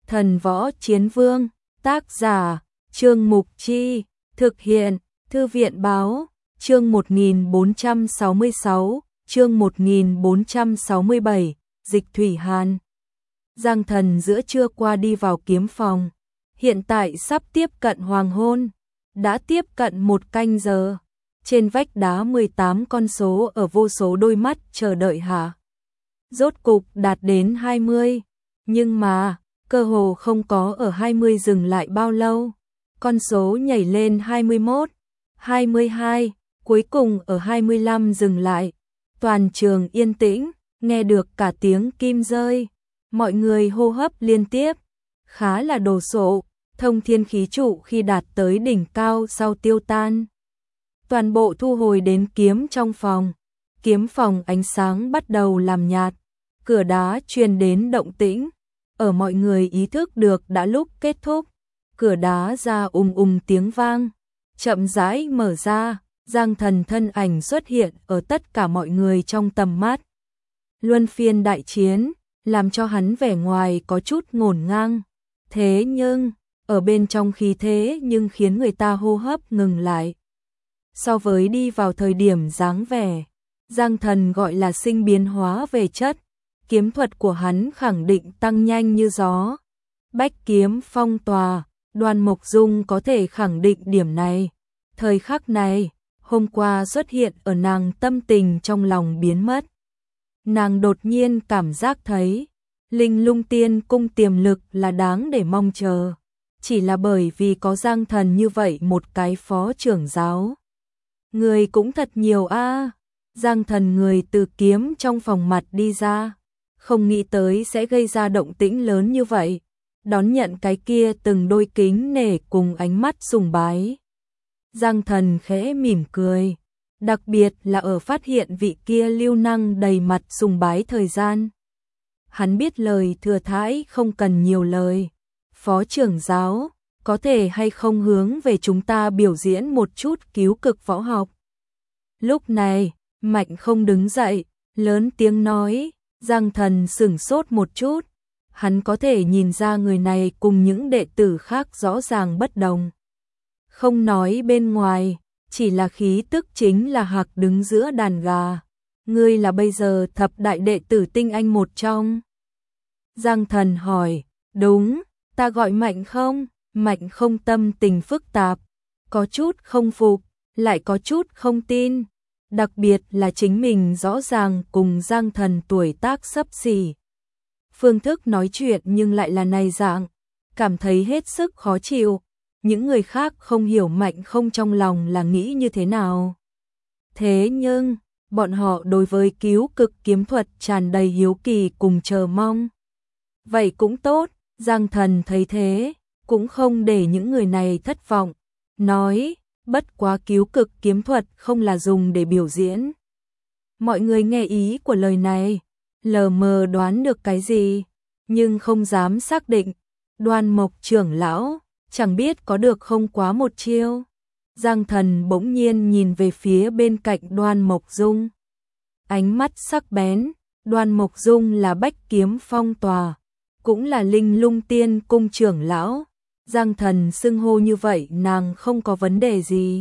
Thần Võ Chiến Vương, tác giả, Trương Mục Chi, thực hiện, Thư viện Báo, chương 1466, chương 1467, Dịch Thủy Hàn. Giang Thần giữa trưa qua đi vào kiếm phòng, hiện tại sắp tiếp cận hoàng hôn, đã tiếp cận 1 canh giờ. Trên vách đá 18 con số ở vô số đôi mắt chờ đợi hạ. Rốt cục đạt đến 20, nhưng mà, cơ hồ không có ở 20 dừng lại bao lâu. Con số nhảy lên 21, 22, cuối cùng ở 25 dừng lại. Toàn trường yên tĩnh, nghe được cả tiếng kim rơi. Mọi người hô hấp liên tiếp, khá là đồ sộ, thông thiên khí trụ khi đạt tới đỉnh cao sau tiêu tan. Toàn bộ thu hồi đến kiếm trong phòng. Kiếm phòng ánh sáng bắt đầu làm nhạt, cửa đá truyền đến động tĩnh. Ở mọi người ý thức được đã lúc kết thúc, cửa đá ra tiếng vang, chậm rãi mở ra, Giang Thần thân ảnh xuất hiện ở tất cả mọi người trong tầm mắt. Luân phiên đại chiến, làm cho hắn vẻ ngoài có chút ngổn ngang, thế nhưng, ở bên trong khí thế nhưng khiến người ta hô hấp ngừng lại. So với đi vào thời điểm dáng vẻ, Giang Thần gọi là sinh biến hóa về chất, kiếm thuật của hắn khẳng định tăng nhanh như gió. Bách kiếm phong tòa, Đoan Mộc Dung có thể khẳng định điểm này. Thời khắc này, hôm qua xuất hiện ở nàng tâm tình trong lòng biến mất. Nàng đột nhiên cảm giác thấy, Linh Lung Tiên cung tiềm lực là đáng để mong chờ. Chỉ là bởi vì có Giang Thần như vậy một cái phó trưởng giáo. Người cũng thật nhiều a. Giang Thần người từ kiếm trong phòng mặt đi ra, không nghĩ tới sẽ gây ra động tĩnh lớn như vậy, đón nhận cái kia từng đôi kính nể cùng ánh mắt sùng bái. Giang Thần khẽ mỉm cười, đặc biệt là ở phát hiện vị kia lưu năng đầy mặt sùng bái thời gian. Hắn biết lời thừa thãi không cần nhiều lời. Phó trưởng giáo, có thể hay không hướng về chúng ta biểu diễn một chút cứu cực võ học. Lúc này, Mạnh Không đứng dậy, lớn tiếng nói. Giang Thần sửng sốt một chút, hắn có thể nhìn ra người này cùng những đệ tử khác rõ ràng bất đồng. Không nói bên ngoài, chỉ là khí tức chính là hạc đứng giữa đàn gà. Ngươi là bây giờ thập đại đệ tử tinh anh một trong. Giang Thần hỏi, đúng, ta gọi Mạnh Không. Mạnh Không tâm tình phức tạp, có chút không phục, lại có chút không tin. Đặc biệt là chính mình rõ ràng cùng Giang Thần tuổi tác xấp xỉ. Phương thức nói chuyện nhưng lại là này dạng, cảm thấy hết sức khó chịu. Những người khác không hiểu Mạnh Không trong lòng là nghĩ như thế nào. Thế nhưng, bọn họ đối với cứu cực kiếm thuật tràn đầy hiếu kỳ cùng chờ mong. Vậy cũng tốt, Giang Thần thấy thế, cũng không để những người này thất vọng. Nói, bất quá cứu cực kiếm thuật không là dùng để biểu diễn. Mọi người nghe ý của lời này, lờ mờ đoán được cái gì, nhưng không dám xác định. Đoan Mộc trưởng lão, chẳng biết có được không quá một chiêu. Giang Thần bỗng nhiên nhìn về phía bên cạnh Đoan Mộc Dung. Ánh mắt sắc bén, Đoan Mộc Dung là bách kiếm phong tòa, cũng là Linh Lung Tiên cung trưởng lão. Giang Thần xưng hô như vậy nàng không có vấn đề gì.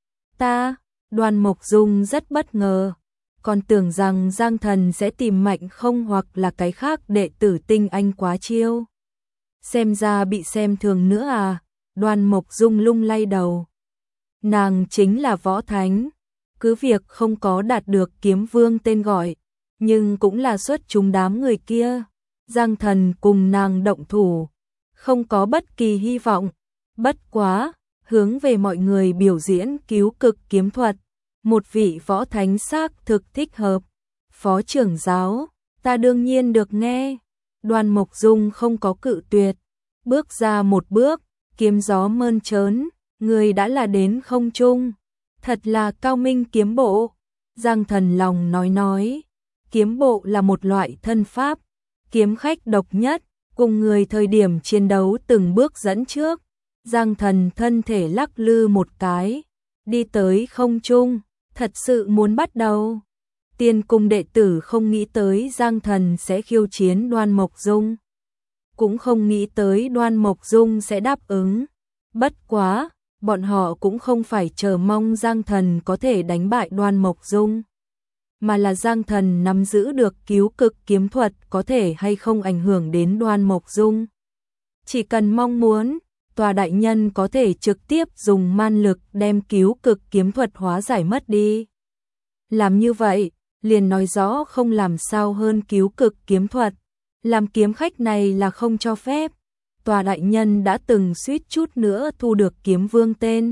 Đoan Mộc Dung rất bất ngờ, còn tưởng rằng Giang Thần sẽ tìm Mạnh Không hoặc là cái khác đệ tử tinh anh quá chiêu. Xem ra bị xem thường nữa à? Đoan Mộc Dung lung lay đầu. Nàng chính là võ thánh, cứ việc không có đạt được kiếm vương tên gọi, nhưng cũng là xuất chúng đám người kia. Giang Thần cùng nàng động thủ, không có bất kỳ hy vọng. Bất quá, hướng về mọi người biểu diễn cứu cực kiếm thuật, một vị võ thánh xác thực thích hợp. Phó trưởng giáo, ta đương nhiên được nghe. Đoan Mộc Dung không có cự tuyệt, bước ra một bước, kiếm gió mơn trớn, người đã là đến không trung. Thật là cao minh kiếm bộ. Giang Thần lòng nói, kiếm bộ là một loại thân pháp, kiếm khách độc nhất, cùng người thời điểm chiến đấu từng bước dẫn trước. Giang Thần thân thể lắc lư một cái, đi tới không trung, thật sự muốn bắt đầu. Tiên cung đệ tử không nghĩ tới Giang Thần sẽ khiêu chiến Đoan Mộc Dung. cũng không nghĩ tới Đoan Mộc Dung sẽ đáp ứng. Bất quá, bọn họ cũng không phải chờ mong Giang Thần có thể đánh bại Đoan Mộc Dung, mà là Giang Thần nắm giữ được cứu cực kiếm thuật có thể hay không ảnh hưởng đến Đoan Mộc Dung. Chỉ cần mong muốn, Tòa đại nhân có thể trực tiếp dùng man lực đem cứu cực kiếm thuật hóa giải mất đi. Làm như vậy, liền nói rõ không làm sao hơn cứu cực kiếm thuật. Làm kiếm khách này là không cho phép. Tòa đại nhân đã từng suýt chút nữa thu được kiếm vương tên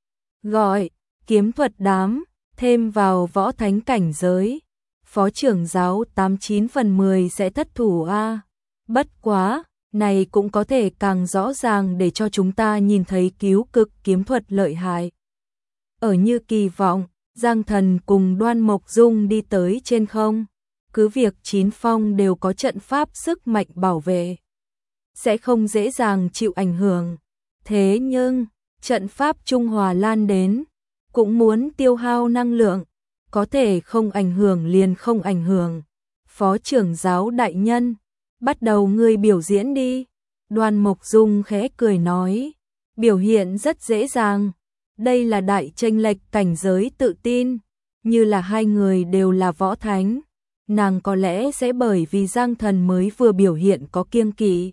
gọi kiếm thuật đám, thêm vào võ thánh cảnh giới. Phó trưởng giáo 89 phần 10 sẽ thất thủ a. Bất quá, này cũng có thể càng rõ ràng để cho chúng ta nhìn thấy cứu cực kiếm thuật lợi hại. Ở như kỳ vọng, Giang Thần cùng Đoan Mộc Dung đi tới trên không. Cứ việc 9 phong đều có trận pháp sức mạnh bảo vệ, sẽ không dễ dàng chịu ảnh hưởng. Thế nhưng, trận pháp Trung Hòa lan đến, cũng muốn tiêu hao năng lượng, có thể không ảnh hưởng liền không ảnh hưởng. Phó trưởng giáo đại nhân, bắt đầu ngươi biểu diễn đi. Đoan Mộc Dung khẽ cười nói, biểu hiện rất dễ dàng. Đây là đại chênh lệch cảnh giới tự tin, như là hai người đều là võ thánh. Nàng có lẽ sẽ bởi vì Giang Thần mới vừa biểu hiện có kiêng kỵ.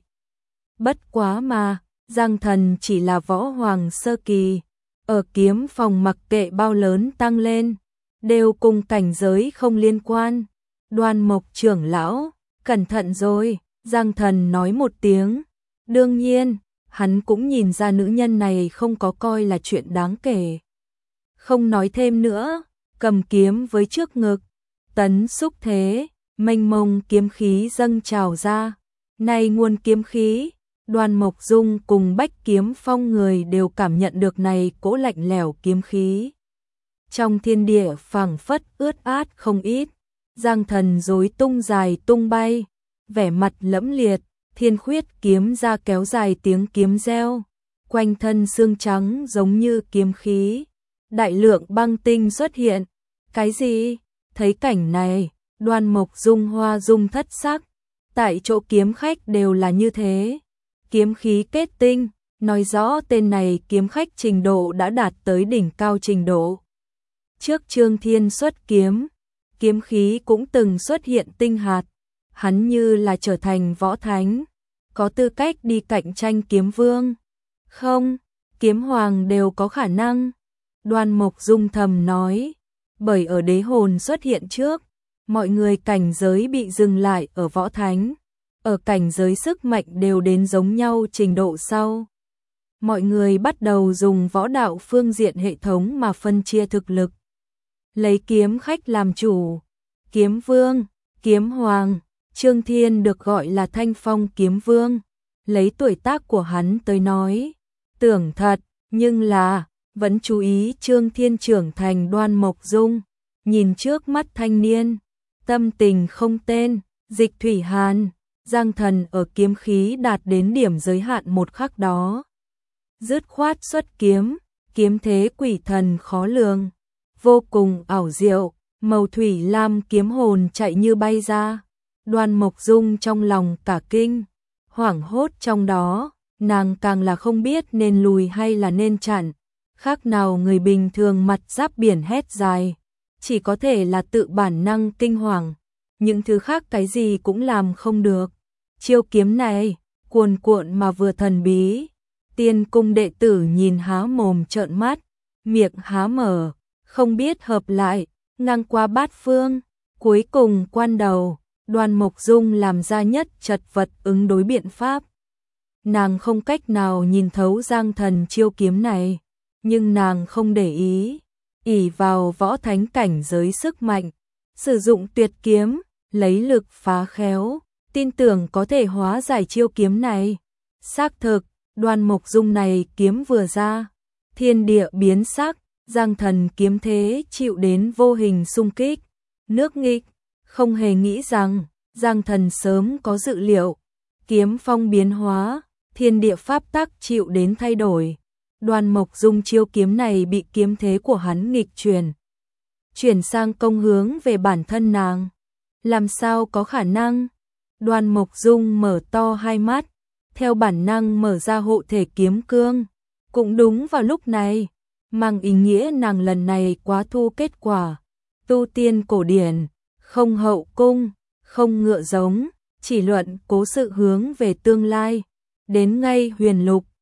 Bất quá mà, Giang Thần chỉ là võ hoàng sơ kỳ, ở kiếm phòng mặc kệ bao lớn tăng lên, đều cùng cảnh giới không liên quan. Đoan Mộc trưởng lão, cẩn thận rồi, Giang Thần nói một tiếng. Đương nhiên, hắn cũng nhìn ra nữ nhân này không có coi là chuyện đáng kể. Không nói thêm nữa, cầm kiếm với trước ngực, tấn xúc thế, mênh mông kiếm khí dâng trào ra. Này nguồn kiếm khí, Đoan Mộc Dung cùng Bách Kiếm Phong người đều cảm nhận được này cỗ lạnh lẽo kiếm khí. Trong thiên địa phảng phất ướt át không ít, Giang Thần rối tung dài tung bay, vẻ mặt lẫm liệt, thiên khuyết kiếm ra kéo dài tiếng kiếm reo, quanh thân xương trắng giống như kiếm khí, đại lượng băng tinh xuất hiện. Cái gì? Thấy cảnh này, Đoan Mộc Dung hoa dung thất sắc, tại chỗ kiếm khách đều là như thế. Kiếm khí kết tinh, nói rõ tên này kiếm khách trình độ đã đạt tới đỉnh cao trình độ. Trước Trương Thiên xuất kiếm, kiếm khí cũng từng xuất hiện tinh hạt, hắn như là trở thành võ thánh, có tư cách đi cạnh tranh kiếm vương. Không, kiếm hoàng đều có khả năng. Đoan Mộc Dung thầm nói, bởi ở đế hồn xuất hiện trước, mọi người cảnh giới bị dừng lại ở võ thánh, ở cảnh giới sức mạnh đều đến giống nhau trình độ sau. Mọi người bắt đầu dùng võ đạo phương diện hệ thống mà phân chia thực lực. Lấy kiếm khách làm chủ, kiếm vương, kiếm hoàng, Trương Thiên được gọi là Thanh Phong kiếm vương. Lấy tuổi tác của hắn tới nói, tưởng thật, nhưng là, vẫn chú ý Trương Thiên trưởng thành. Đoan Mộc Dung, nhìn trước mắt thanh niên, tâm tình không tên. Dịch Thủy Hàn, Giang Thần ở kiếm khí đạt đến điểm giới hạn một khắc đó, dứt khoát xuất kiếm, kiếm thế quỷ thần khó lường, vô cùng ảo diệu, màu thủy lam kiếm hồn chạy như bay ra. Đoan Mộc Dung trong lòng cả kinh, hoảng hốt trong đó, nàng càng là không biết nên lùi hay là nên chặn, khác nào người bình thường mặt giáp biển hét dài, chỉ có thể là tự bản năng kinh hoàng, những thứ khác cái gì cũng làm không được. Chiêu kiếm này, cuồn cuộn mà vừa thần bí, Tiên cung đệ tử nhìn há mồm trợn mắt, miệng há mở, không biết hợp lại, ngang qua bát phương. Cuối cùng quan đầu, Đoan Mộc Dung làm ra nhất chật vật ứng đối biện pháp. Nàng không cách nào nhìn thấu Giang Thần chiêu kiếm này, nhưng nàng không để ý, ỷ vào võ thánh cảnh giới sức mạnh, sử dụng tuyệt kiếm, lấy lực phá khéo, tin tưởng có thể hóa giải chiêu kiếm này. Xác thực, Đoan Mộc Dung này kiếm vừa ra, thiên địa biến sắc, Giang Thần kiếm thế chịu đến vô hình xung kích, nước nghịch, không hề nghĩ rằng Giang Thần sớm có dự liệu, kiếm phong biến hóa, thiên địa pháp tắc chịu đến thay đổi. Đoan Mộc Dung chiêu kiếm này bị kiếm thế của hắn nghịch chuyển sang công hướng về bản thân nàng. Làm sao có khả năng? Đoan Mộc Dung mở to hai mắt, theo bản năng mở ra hộ thể kiếm cương. Cũng đúng vào lúc này, mang ý nghĩa nàng lần này quá thu kết quả. Tu tiên cổ điển, không hậu cung, không ngựa giống, chỉ luận cố sự hướng về tương lai. Đến ngay huyền lục,